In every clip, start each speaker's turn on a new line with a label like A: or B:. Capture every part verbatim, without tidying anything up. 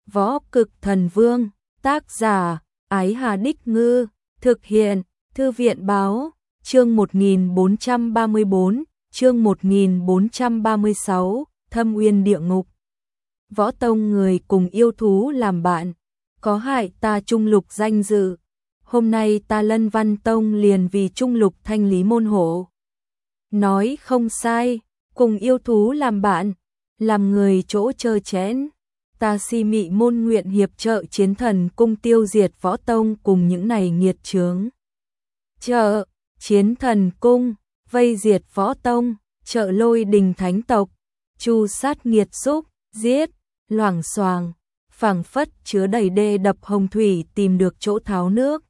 A: Võ Cực Thần Vương, tác giả, Ái Hà Đích Ngư, thực hiện, Thư viện Báo, chương một nghìn bốn trăm ba mươi bốn, chương một nghìn bốn trăm ba mươi sáu, Thâm Uyên Địa Ngục. Võ tông người cùng yêu thú làm bạn, có hại ta trung lục danh dự. Hôm nay ta Lân Văn Tông liền vì trung lục thanh lý môn hộ. Nói không sai, cùng yêu thú làm bạn, làm người chỗ chơ chẽn. Ta Si Mị môn nguyện hiệp trợ chiến thần cung tiêu diệt võ tông cùng những này nghiệt chướng. Trợ, chiến thần cung, vây diệt võ tông, trợ lôi đình thánh tộc, chu sát nghiệt xúc, giết, loảng xoàng, phảng phất chứa đầy đê đập hồng thủy tìm được chỗ tháo nước.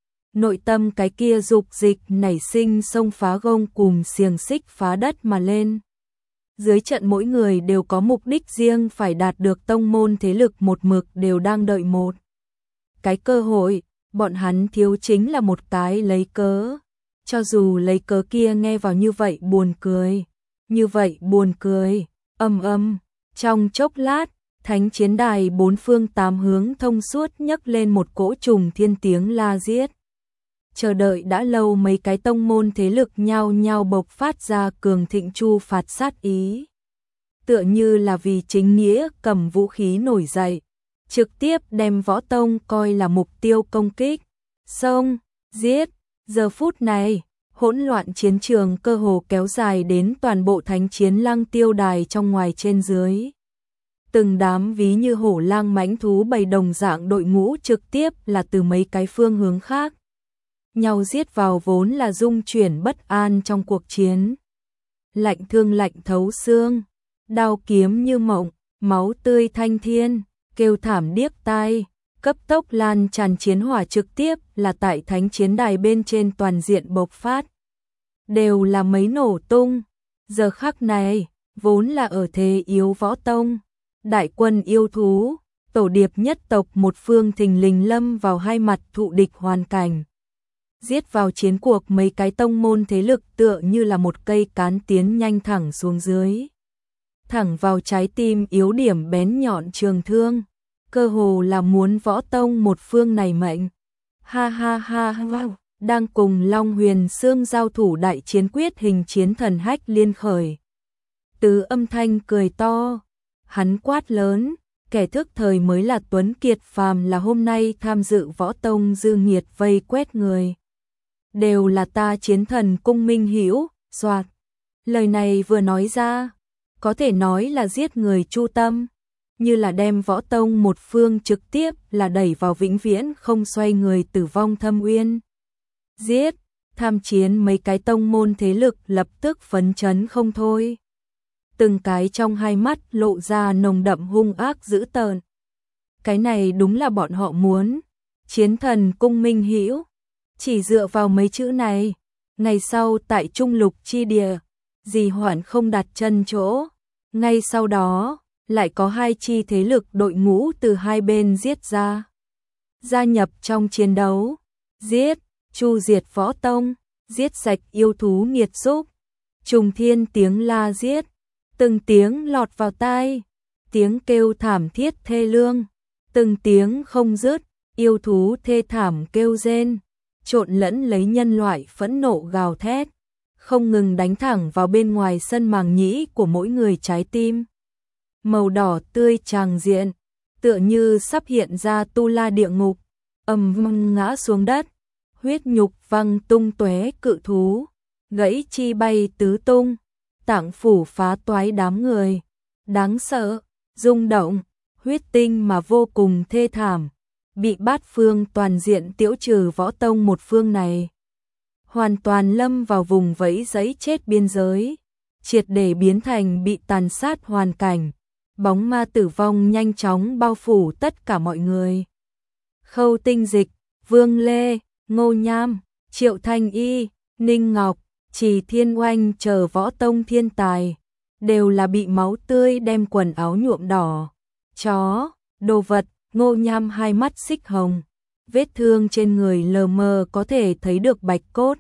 A: Nội tâm cái kia dục dịch nảy sinh xông phá gông cùng xiềng xích phá đất mà lên. Dưới trận mỗi người đều có mục đích riêng phải đạt được tông môn thế lực một mực đều đang đợi một cái cơ hội, bọn hắn thiếu chính là một cái lấy cớ. Cho dù lấy cớ kia nghe vào như vậy buồn cười, như vậy buồn cười, âm âm, trong chốc lát, thánh chiến đài bốn phương tám hướng thông suốt nhấc lên một cỗ trùng thiên tiếng la giết. Chờ đợi đã lâu mấy cái tông môn thế lực nhao nhao bộc phát ra cường thịnh chu phạt sát ý. Tựa như là vì chính nghĩa cầm vũ khí nổi dậy, trực tiếp đem võ tông coi là mục tiêu công kích. Xông, giết, giờ phút này, hỗn loạn chiến trường cơ hồ kéo dài đến toàn bộ thánh chiến lăng tiêu đài trong ngoài trên dưới. Từng đám ví như hổ lang mãnh thú bầy đồng dạng đội ngũ trực tiếp là từ mấy cái phương hướng khác nhau giết vào vốn là dung chuyển bất an trong cuộc chiến. Lạnh thương lạnh thấu xương, đao kiếm như mộng, máu tươi thanh thiên, kêu thảm điếc tai, cấp tốc lan tràn chiến hỏa trực tiếp là tại thánh chiến đài bên trên toàn diện bộc phát. Đều là mấy nổ tung, giờ khắc này, vốn là ở thế yếu võ tông, đại quân yêu thú, tổ điệp nhất tộc một phương thình lình lâm vào hai mặt thụ địch hoàn cảnh. Giết vào chiến cuộc mấy cái tông môn thế lực tựa như là một cây cán tiến nhanh thẳng xuống dưới. Thẳng vào trái tim yếu điểm bén nhọn trường thương, cơ hồ là muốn võ tông một phương này mệnh. Ha ha ha ha, đang cùng Long Huyền Xương giao thủ đại chiến quyết hình chiến thần hách liên khởi. Từ âm thanh cười to, hắn quát lớn, kẻ thức thời mới là tuấn kiệt, phàm là hôm nay tham dự võ tông dư nghiệt vây quét người. Đều là ta chiến thần cung minh hữu, soạt. Lời này vừa nói ra, có thể nói là giết người chu tâm, như là đem võ tông một phương trực tiếp là đẩy vào vĩnh viễn không xoay người tử vong thâm uyên. Giết, tham chiến mấy cái tông môn thế lực lập tức phấn chấn không thôi. Từng cái trong hai mắt lộ ra nồng đậm hung ác dữ tợn. Cái này đúng là bọn họ muốn. Chiến thần cung minh hữu. Chỉ dựa vào mấy chữ này, ngày sau tại trung lục chi địa, Dì Hoản không đặt chân chỗ. Ngay sau đó, lại có hai chi thế lực đội ngũ từ hai bên giết ra. Gia nhập trong chiến đấu, giết, chu diệt võ tông, giết sạch yêu thú nghiệt xúc. Trùng thiên tiếng la giết, từng tiếng lọt vào tai, tiếng kêu thảm thiết thê lương, từng tiếng không dứt, yêu thú thê thảm kêu rên, trộn lẫn lấy nhân loại phẫn nộ gào thét, không ngừng đánh thẳng vào bên ngoài sân màng nhĩ của mỗi người trái tim. Màu đỏ tươi tràng diện, tựa như sắp hiện ra tu la địa ngục, ầm vang ngã xuống đất, huyết nhục văng tung tóe cự thú, gãy chi bay tứ tung, tạng phủ phá toái đám người, đáng sợ, rung động, huyết tinh mà vô cùng thê thảm, bị bát phương toàn diện tiễu trừ võ tông một phương này. Hoàn toàn lâm vào vùng vẫy giấy chết biên giới, triệt để biến thành bị tàn sát hoàn cảnh, bóng ma tử vong nhanh chóng bao phủ tất cả mọi người. Khâu Tinh Dịch, Vương Lê, Ngô Nham, Triệu Thanh Y, Ninh Ngọc, Trì Thiên Oanh chờ võ tông thiên tài, đều là bị máu tươi đem quần áo nhuộm đỏ. Chó, đồ vật, Ngô Nham hai mắt xích hồng, vết thương trên người lờ mờ có thể thấy được bạch cốt.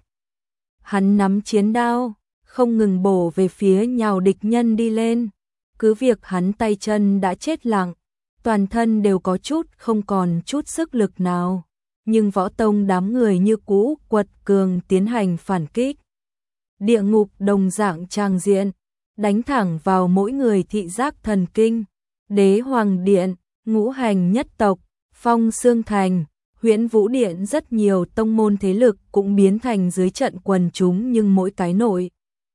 A: Hắn nắm chiến đao, không ngừng bổ về phía nhào địch nhân đi lên. Cứ việc hắn tay chân đã chết lặng, toàn thân đều có chút không còn chút sức lực nào, nhưng võ tông đám người như cũ quật cường tiến hành phản kích. Địa ngục đồng dạng trang diện, đánh thẳng vào mỗi người thị giác thần kinh. Đế Hoàng Điện, Ngũ Hành Nhất Tộc, Phong Xương Thành, Huyễn Vũ Điện, rất nhiều tông môn thế lực cũng biến thành dưới trận quần chúng, nhưng mỗi cái nội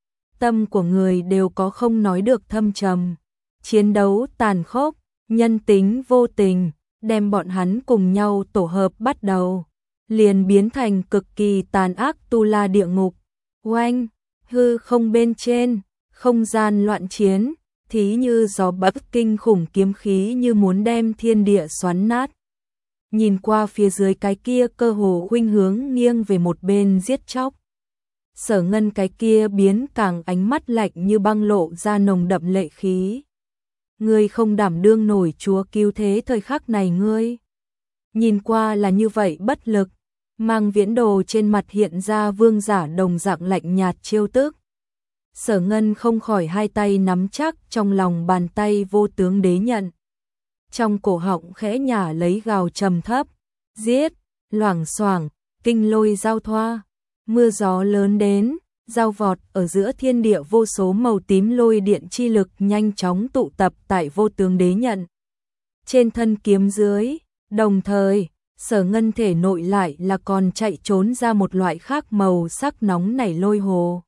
A: tâm của người đều có không nói được thâm trầm. Chiến đấu tàn khốc, nhân tính vô tình, đem bọn hắn cùng nhau tổ hợp bắt đầu, liền biến thành cực kỳ tàn ác tu la địa ngục. Oanh, hư không bên trên, không gian loạn chiến, thí như gió bấc, kinh khủng kiếm khí như muốn đem thiên địa xoắn nát. Nhìn qua phía dưới cái kia cơ hồ khuynh hướng nghiêng về một bên giết chóc. Sở Ngân cái kia biến càng ánh mắt lạnh như băng, lộ ra nồng đậm lệ khí. Ngươi không đảm đương nổi chúa cứu thế, thời khắc này ngươi nhìn qua là như vậy bất lực. Mang Viễn Đồ trên mặt hiện ra vương giả đồng dạng lạnh nhạt trêu tức. Sở Ngân không khỏi hai tay nắm chắc trong lòng bàn tay vô tướng đế nhận. Trong cổ họng khẽ nhả lấy gào trầm thấp, giết, loảng xoảng, kinh lôi giao thoa, mưa gió lớn đến, giao vọt ở giữa thiên địa, vô số màu tím lôi điện chi lực nhanh chóng tụ tập tại vô tướng đế nhận. Trên thân kiếm dưới, đồng thời, Sở Ngân thể nội lại là còn chạy trốn ra một loại khác màu sắc nóng nảy lôi hồ.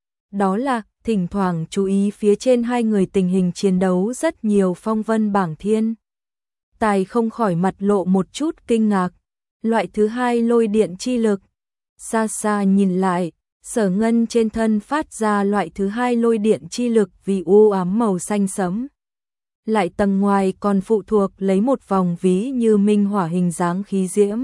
A: Đó là, thỉnh thoảng chú ý phía trên hai người tình hình chiến đấu rất nhiều phong vân bảng thiên. Tài không khỏi mặt lộ một chút kinh ngạc. Loại thứ hai lôi điện chi lực. Xa xa nhìn lại, Sở Ngân trên thân phát ra loại thứ hai lôi điện chi lực vì u ám màu xanh sẫm. Lại tầng ngoài còn phụ thuộc lấy một vòng ví như minh hỏa hình dáng khí diễm.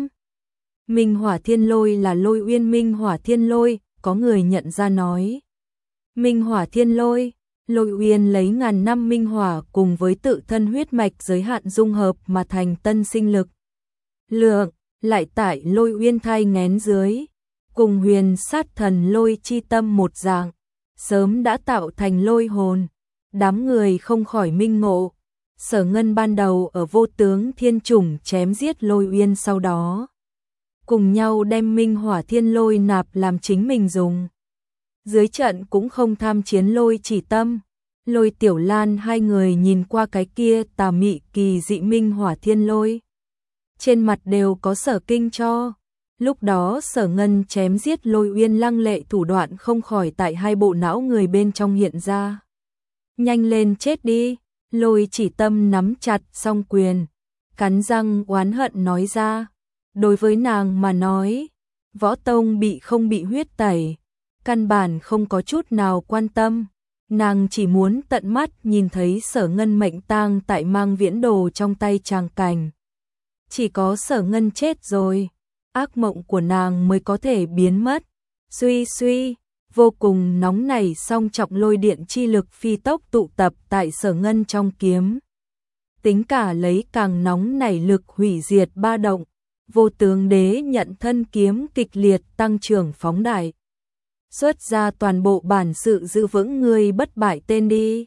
A: Minh hỏa thiên lôi là lôi uyên minh hỏa thiên lôi, có người nhận ra nói. Minh hỏa thiên lôi, lôi uyên lấy ngàn năm minh hỏa cùng với tự thân huyết mạch giới hạn dung hợp mà thành tân sinh lực. Lượng, lại tại lôi uyên thai nghén dưới, cùng huyền sát thần lôi chi tâm một dạng, sớm đã tạo thành lôi hồn. Đám người không khỏi minh ngộ. Sở Ngân ban đầu ở vô tướng thiên chủng chém giết lôi uyên, sau đó cùng nhau đem minh hỏa thiên lôi nạp làm chính mình dùng. Dưới trận cũng không tham chiến lôi chỉ tâm, Lôi Tiểu Lan hai người nhìn qua cái kia tà mị kỳ dị minh hỏa thiên lôi, trên mặt đều có sở kinh cho. Lúc đó Sở Ngân chém giết lôi uyên lăng lệ thủ đoạn không khỏi tại hai bộ não người bên trong hiện ra. Nhanh lên chết đi, Lôi chỉ tâm nắm chặt song quyền, cắn răng oán hận nói ra. Đối với nàng mà nói, võ tông bị không bị huyết tẩy, căn bản không có chút nào quan tâm. Nàng chỉ muốn tận mắt nhìn thấy Sở Ngân mệnh tang tại Mang Viễn Đồ trong tay tràng cảnh. Chỉ có Sở Ngân chết rồi, ác mộng của nàng mới có thể biến mất. Suy suy, vô cùng nóng nảy song trọng lôi điện chi lực phi tốc tụ tập tại Sở Ngân trong kiếm. Tính cả lấy càng nóng nảy lực hủy diệt ba động, vô tướng đế nhận thân kiếm kịch liệt tăng trưởng phóng đại. Xuất ra toàn bộ bản sự giữ vững người bất bại tên đi.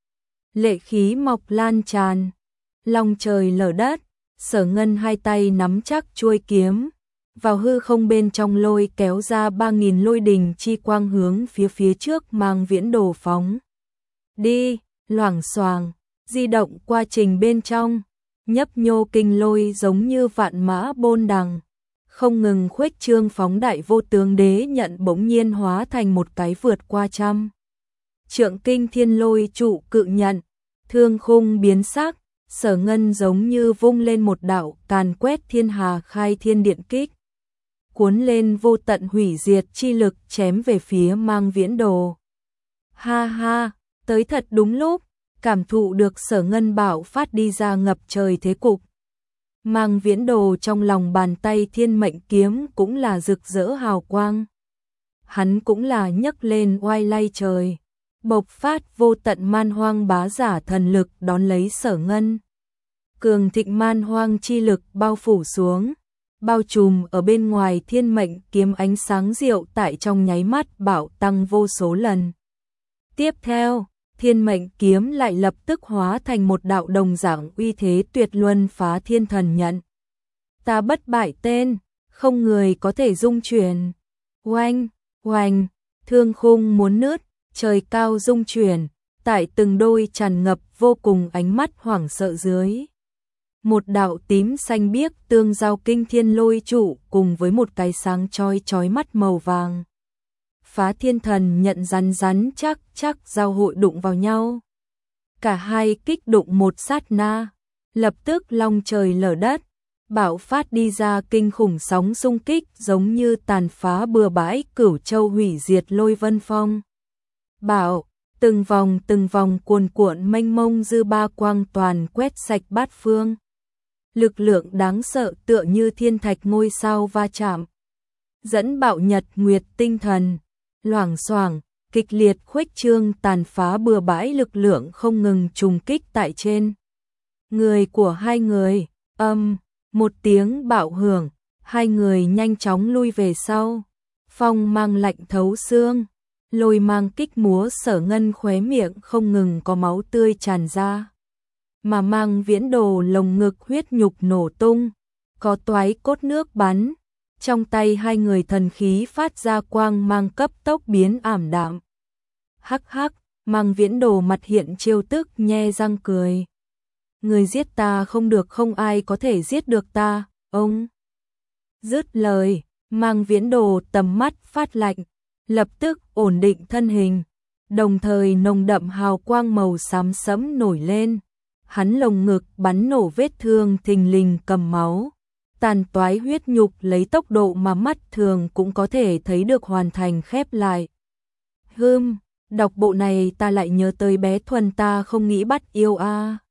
A: Lệ khí mọc lan tràn, long trời lở đất, Sở Ngân hai tay nắm chắc chuôi kiếm, vào hư không bên trong lôi kéo ra ba nghìn lôi đình chi quang hướng phía phía trước Mang Viễn Đồ phóng. Đi, loảng xoảng, di động qua trình bên trong, nhấp nhô kinh lôi giống như vạn mã bôn đằng, không ngừng khuếch trương phóng đại. Vô tướng đế nhận bỗng nhiên hóa thành một cái vượt qua trăm trượng kinh thiên lôi trụ cự nhận, thương khung biến sắc. Sở Ngân giống như vung lên một đạo càn quét thiên hà khai thiên điện kích, cuốn lên vô tận hủy diệt chi lực chém về phía Mang Viễn Đồ. Ha ha, tới thật đúng lúc, cảm thụ được Sở Ngân bạo phát đi ra ngập trời thế cục. Mang Viễn Đồ trong lòng bàn tay thiên mệnh kiếm cũng là rực rỡ hào quang. Hắn cũng là nhấc lên oai lay trời, bộc phát vô tận man hoang bá giả thần lực đón lấy Sở Ngân. Cường thịnh man hoang chi lực bao phủ xuống, bao trùm ở bên ngoài thiên mệnh kiếm, ánh sáng diệu tại trong nháy mắt bạo tăng vô số lần. Tiếp theo, thiên mệnh kiếm lại lập tức hóa thành một đạo đồng dạng uy thế tuyệt luân phá thiên thần nhận. Ta bất bại tên, không người có thể dung chuyển. Oanh, oanh, thương khung muốn nứt, trời cao rung chuyển, tại từng đôi tràn ngập vô cùng ánh mắt hoảng sợ dưới. Một đạo tím xanh biếc tương giao kinh thiên lôi trụ cùng với một cái sáng chói chói mắt màu vàng. Phá thiên thần nhận rắn rắn chắc chắc giao hội đụng vào nhau. Cả hai kích đụng một sát na, lập tức long trời lở đất, bạo phát đi ra kinh khủng sóng xung kích giống như tàn phá bừa bãi cửu châu hủy diệt lôi vân phong. Bạo, từng vòng từng vòng cuồn cuộn mênh mông dư ba quang toàn quét sạch bát phương. Lực lượng đáng sợ tựa như thiên thạch ngôi sao va chạm. Dẫn bạo nhật nguyệt tinh thần, loảng xoảng, kịch liệt khuếch trương tàn phá bừa bãi lực lượng không ngừng trùng kích tại trên. Người của hai người, âm, một tiếng bạo hưởng, hai người nhanh chóng lui về sau. Phong mang lạnh thấu xương, lôi mang kích múa Sở Ngân khóe miệng không ngừng có máu tươi tràn ra. Mà Mang Viễn Đồ lồng ngực huyết nhục nổ tung, có toái cốt nước bắn. Trong tay hai người thần khí phát ra quang mang cấp tốc biến ảm đạm. Hắc hắc, Mang Viễn Đồ mặt hiện trêu tức nhe răng cười. Người giết ta không được, không ai có thể giết được ta, ông. Dứt lời, Mang Viễn Đồ tầm mắt phát lạnh, lập tức ổn định thân hình, đồng thời nồng đậm hào quang màu xám sẫm nổi lên. Hắn lồng ngực bắn nổ vết thương thình lình cầm máu, tàn toái huyết nhục lấy tốc độ mà mắt thường cũng có thể thấy được hoàn thành khép lại. Hừm, đọc bộ này ta lại nhớ tới bé Thuần, ta không nghĩ bắt yêu a. À.